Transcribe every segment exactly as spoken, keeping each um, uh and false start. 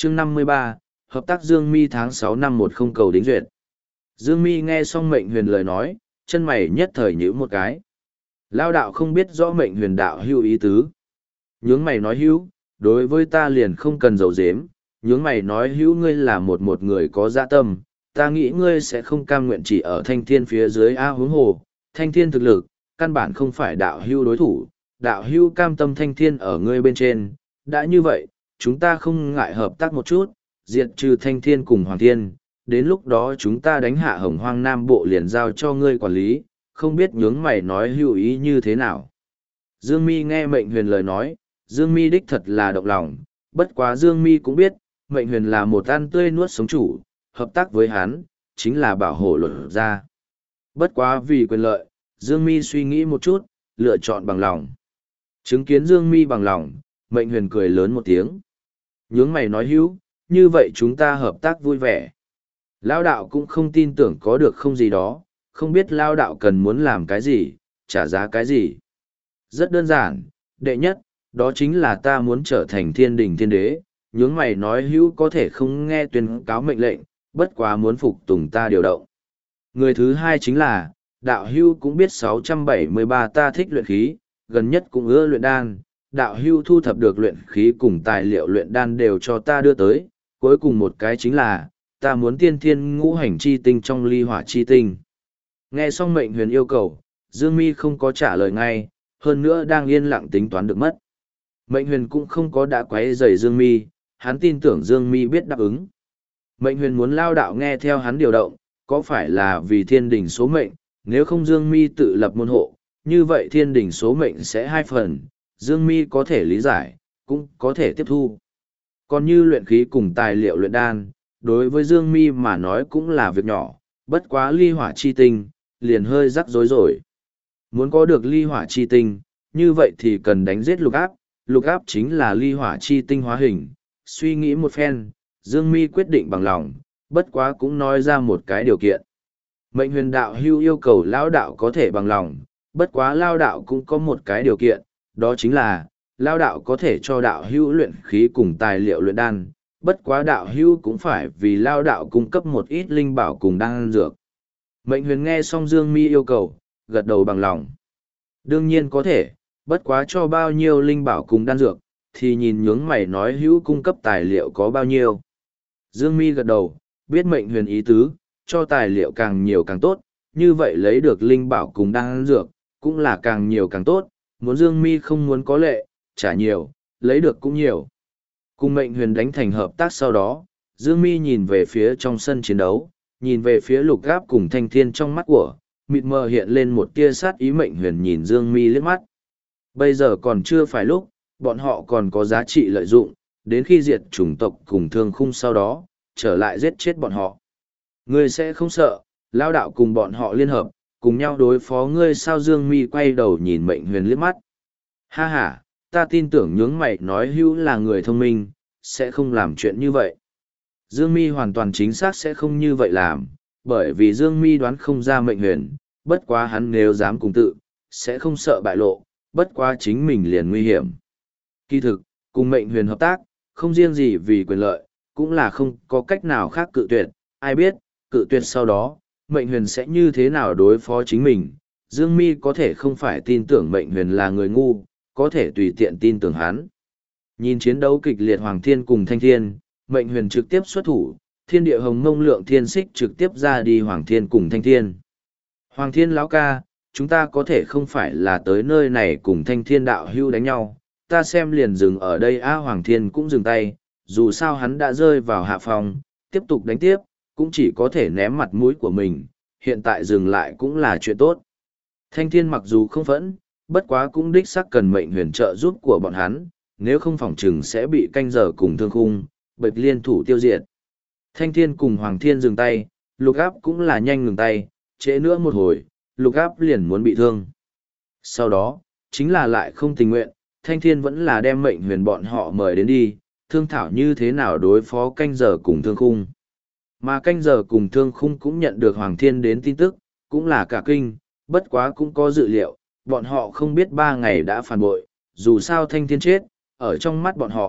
chương năm mươi ba, hợp tác Dương Mi tháng sáu năm một không cầu đính duyệt. Dương Mi nghe xong mệnh huyền lời nói, chân mày nhất thời nhíu một cái. Lao đạo không biết rõ mệnh huyền đạo hưu ý tứ. Nhướng mày nói hữu, đối với ta liền không cần dầu dếm, nhướng mày nói hữu ngươi là một một người có dạ tâm, ta nghĩ ngươi sẽ không cam nguyện chỉ ở thanh thiên phía dưới A huống hồ, thanh thiên thực lực, căn bản không phải đạo hưu đối thủ, đạo hưu cam tâm thanh thiên ở ngươi bên trên, đã như vậy, chúng ta không ngại hợp tác một chút, diệt trừ thanh thiên cùng hoàng thiên, đến lúc đó chúng ta đánh hạ hồng hoang nam bộ liền giao cho ngươi quản lý, không biết nhướng mày nói hữu ý như thế nào. Dương Mi nghe mệnh huyền lời nói, Dương Mi đích thật là động lòng, bất quá Dương Mi cũng biết, mệnh huyền là một ăn tươi nuốt sống chủ, hợp tác với hắn, chính là bảo hộ luật ra. Bất quá vì quyền lợi, Dương Mi suy nghĩ một chút, lựa chọn bằng lòng. Chứng kiến Dương Mi bằng lòng, mệnh huyền cười lớn một tiếng. Nhướng mày nói hữu, như vậy chúng ta hợp tác vui vẻ. Lao đạo cũng không tin tưởng có được không gì đó, không biết Lao đạo cần muốn làm cái gì, trả giá cái gì. Rất đơn giản, đệ nhất, đó chính là ta muốn trở thành thiên đình thiên đế, nhướng mày nói hữu có thể không nghe tuyên cáo mệnh lệnh, bất quá muốn phục tùng ta điều động. Người thứ hai chính là, đạo hữu cũng biết sáu trăm bảy mươi ba ta thích luyện khí, gần nhất cũng ưa luyện đan, đạo hữu thu thập được luyện khí cùng tài liệu luyện đan đều cho ta đưa tới, cuối cùng một cái chính là, ta muốn tiên thiên ngũ hành chi tinh trong ly hỏa chi tinh. Nghe xong mệnh huyền yêu cầu, Dương Mi không có trả lời ngay, hơn nữa đang yên lặng tính toán được mất. Mệnh huyền cũng không có đã quấy rầy Dương Mi, hắn tin tưởng Dương Mi biết đáp ứng. Mệnh huyền muốn Lao đạo nghe theo hắn điều động, có phải là vì thiên đình số mệnh, nếu không Dương Mi tự lập môn hộ, như vậy thiên đình số mệnh sẽ hai phần, Dương Mi có thể lý giải, cũng có thể tiếp thu. Còn như luyện khí cùng tài liệu luyện đan, đối với Dương Mi mà nói cũng là việc nhỏ, bất quá ly hỏa chi tinh, liền hơi rắc rối rồi. Muốn có được ly hỏa chi tinh, như vậy thì cần đánh giết lục áp, lục áp chính là ly hỏa chi tinh hóa hình. Suy nghĩ một phen, Dương Mi quyết định bằng lòng, bất quá cũng nói ra một cái điều kiện. Mệnh huyền đạo hưu yêu cầu Lao đạo có thể bằng lòng, bất quá Lao đạo cũng có một cái điều kiện, đó chính là, Lao đạo có thể cho đạo hưu luyện khí cùng tài liệu luyện đan, bất quá đạo hưu cũng phải vì Lao đạo cung cấp một ít linh bảo cùng đan dược. Mệnh huyền nghe xong Dương Mi yêu cầu, gật đầu bằng lòng. Đương nhiên có thể, bất quá cho bao nhiêu linh bảo cùng đan dược, thì nhìn nhướng mày nói hữu cung cấp tài liệu có bao nhiêu. Dương Mi gật đầu, biết mệnh huyền ý tứ, cho tài liệu càng nhiều càng tốt, như vậy lấy được linh bảo cùng đan dược, cũng là càng nhiều càng tốt, muốn Dương Mi không muốn có lệ, trả nhiều, lấy được cũng nhiều. Cùng mệnh huyền đánh thành hợp tác sau đó, Dương Mi nhìn về phía trong sân chiến đấu, nhìn về phía lục gáp cùng thanh thiên trong mắt của, mịt mờ hiện lên một tia sát ý. Mệnh huyền nhìn Dương Mi liếc mắt. Bây giờ còn chưa phải lúc, bọn họ còn có giá trị lợi dụng, đến khi diệt chủng tộc cùng thương khung sau đó, trở lại giết chết bọn họ. Ngươi sẽ không sợ, Lao đạo cùng bọn họ liên hợp, cùng nhau đối phó ngươi sao? Dương Mi quay đầu nhìn mệnh huyền liếc mắt. Ha ha, ta tin tưởng nhướng mày nói hữu là người thông minh, sẽ không làm chuyện như vậy. Dương Mi hoàn toàn chính xác sẽ không như vậy làm, bởi vì Dương Mi đoán không ra mệnh huyền, bất quá hắn nếu dám cùng tự, sẽ không sợ bại lộ, bất quá chính mình liền nguy hiểm. Kỳ thực, cùng mệnh huyền hợp tác, không riêng gì vì quyền lợi, cũng là không có cách nào khác cự tuyệt, ai biết, cự tuyệt sau đó, mệnh huyền sẽ như thế nào đối phó chính mình. Dương Mi có thể không phải tin tưởng mệnh huyền là người ngu, có thể tùy tiện tin tưởng hắn. Nhìn chiến đấu kịch liệt Hoàng Thiên cùng Thanh Thiên, mệnh huyền trực tiếp xuất thủ, thiên địa hồng mông lượng thiên xích trực tiếp ra đi Hoàng Thiên cùng Thanh Thiên. Hoàng Thiên lão ca, chúng ta có thể không phải là tới nơi này cùng Thanh Thiên đạo hưu đánh nhau, ta xem liền dừng ở đây. A Hoàng Thiên cũng dừng tay, dù sao hắn đã rơi vào hạ phòng, tiếp tục đánh tiếp, cũng chỉ có thể ném mặt mũi của mình, hiện tại dừng lại cũng là chuyện tốt. Thanh Thiên mặc dù không phẫn, bất quá cũng đích xác cần mệnh huyền trợ giúp của bọn hắn, nếu không phòng chừng sẽ bị canh giờ cùng thương khung, bạch liên thủ tiêu diệt. Thanh Thiên cùng Hoàng Thiên dừng tay, lục áp cũng là nhanh ngừng tay, trễ nữa một hồi, lục áp liền muốn bị thương. Sau đó, chính là lại không tình nguyện, Thanh Thiên vẫn là đem mệnh huyền bọn họ mời đến đi, thương thảo như thế nào đối phó canh giờ cùng thương khung. Mà canh giờ cùng thương khung cũng nhận được Hoàng Thiên đến tin tức, cũng là cả kinh, bất quá cũng có dự liệu, bọn họ không biết ba ngày đã phản bội, dù sao Thanh Thiên chết, ở trong mắt bọn họ,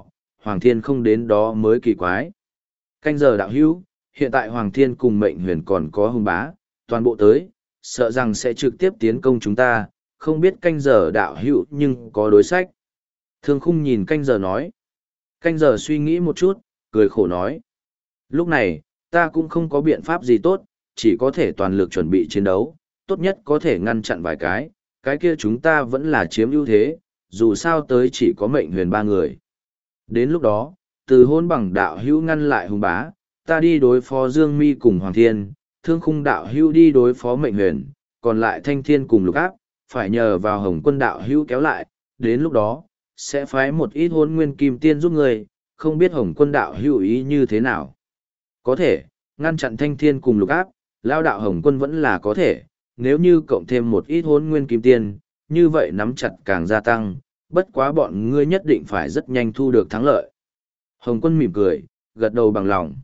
Hoàng Thiên không đến đó mới kỳ quái. Canh giờ đạo hữu, hiện tại Hoàng Thiên cùng mệnh huyền còn có hung bá, toàn bộ tới, sợ rằng sẽ trực tiếp tiến công chúng ta, không biết canh giờ đạo hữu nhưng có đối sách. Thương khung nhìn canh giờ nói. Canh giờ suy nghĩ một chút, cười khổ nói. Lúc này, ta cũng không có biện pháp gì tốt, chỉ có thể toàn lực chuẩn bị chiến đấu, tốt nhất có thể ngăn chặn vài cái, cái kia chúng ta vẫn là chiếm ưu thế, dù sao tới chỉ có mệnh huyền ba người. Đến lúc đó, từ hôn bằng đạo hữu ngăn lại hùng bá, ta đi đối phó Dương Mi cùng Hoàng Thiên, thương khung đạo hữu đi đối phó mệnh huyền, còn lại thanh thiên cùng lục áp, phải nhờ vào hồng quân đạo hữu kéo lại, đến lúc đó, sẽ phái một ít hôn nguyên kim tiên giúp người, không biết hồng quân đạo hữu ý như thế nào. Có thể, ngăn chặn thanh thiên cùng lục áp, lao đạo hồng quân vẫn là có thể, nếu như cộng thêm một ít hôn nguyên kim tiên, như vậy nắm chặt càng gia tăng, bất quá bọn ngươi nhất định phải rất nhanh thu được thắng lợi. Hồng quân mỉm cười, gật đầu bằng lòng.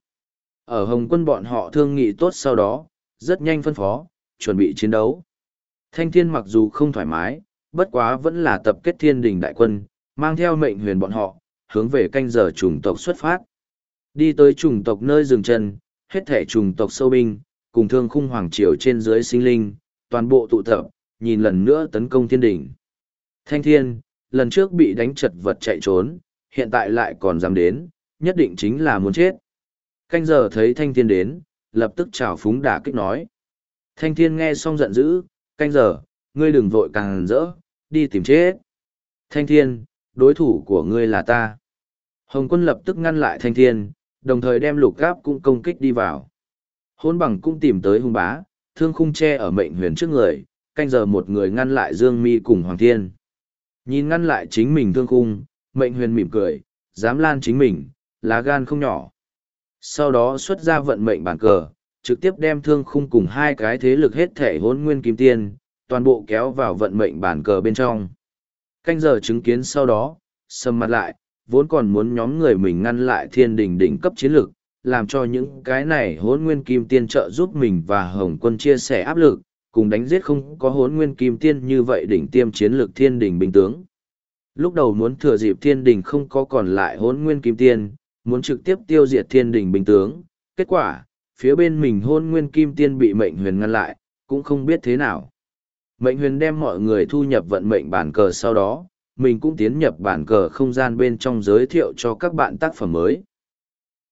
Ở Hồng quân bọn họ thương nghị tốt sau đó, rất nhanh phân phó, chuẩn bị chiến đấu. Thanh thiên mặc dù không thoải mái, bất quá vẫn là tập kết thiên đình đại quân, mang theo mệnh huyền bọn họ, hướng về canh giờ chủng tộc xuất phát. Đi tới chủng tộc nơi dừng chân, hết thể chủng tộc sâu binh, cùng thương khung hoàng triều trên dưới sinh linh, toàn bộ tụ tập, nhìn lần nữa tấn công thiên đình. Thanh thiên, lần trước bị đánh chật vật chạy trốn, hiện tại lại còn dám đến, nhất định chính là muốn chết. Canh giờ thấy thanh thiên đến, lập tức trào phúng đả kích nói. Thanh thiên nghe xong giận dữ, canh giờ, ngươi đừng vội càng rỡ, đi tìm chết. Thanh thiên, đối thủ của ngươi là ta. Hồng quân lập tức ngăn lại thanh thiên, đồng thời đem lục gáp cũng công kích đi vào. Hôn bằng cũng tìm tới hung bá, thương khung che ở mệnh huyền trước người, canh giờ một người ngăn lại Dương Mi cùng Hoàng Thiên. Nhìn ngăn lại chính mình thương khung, mệnh huyền mỉm cười, dám lan chính mình, lá gan không nhỏ. Sau đó xuất ra vận mệnh bản cờ, trực tiếp đem thương khung cùng hai cái thế lực hết thể hôn nguyên kim tiên, toàn bộ kéo vào vận mệnh bản cờ bên trong. Canh giờ chứng kiến sau đó, sầm mặt lại, vốn còn muốn nhóm người mình ngăn lại thiên đình đỉnh cấp chiến lực, làm cho những cái này hốn nguyên kim tiên trợ giúp mình và hồng quân chia sẻ áp lực, cùng đánh giết không có hốn nguyên kim tiên như vậy đỉnh tiêm chiến lược thiên đình binh tướng. Lúc đầu muốn thừa dịp thiên đình không có còn lại hốn nguyên kim tiên, muốn trực tiếp tiêu diệt thiên đình binh tướng, kết quả, phía bên mình hôn nguyên kim tiên bị mệnh huyền ngăn lại, cũng không biết thế nào. Mệnh huyền đem mọi người thu nhập vận mệnh bản cờ sau đó, mình cũng tiến nhập bản cờ không gian bên trong giới thiệu cho các bạn tác phẩm mới.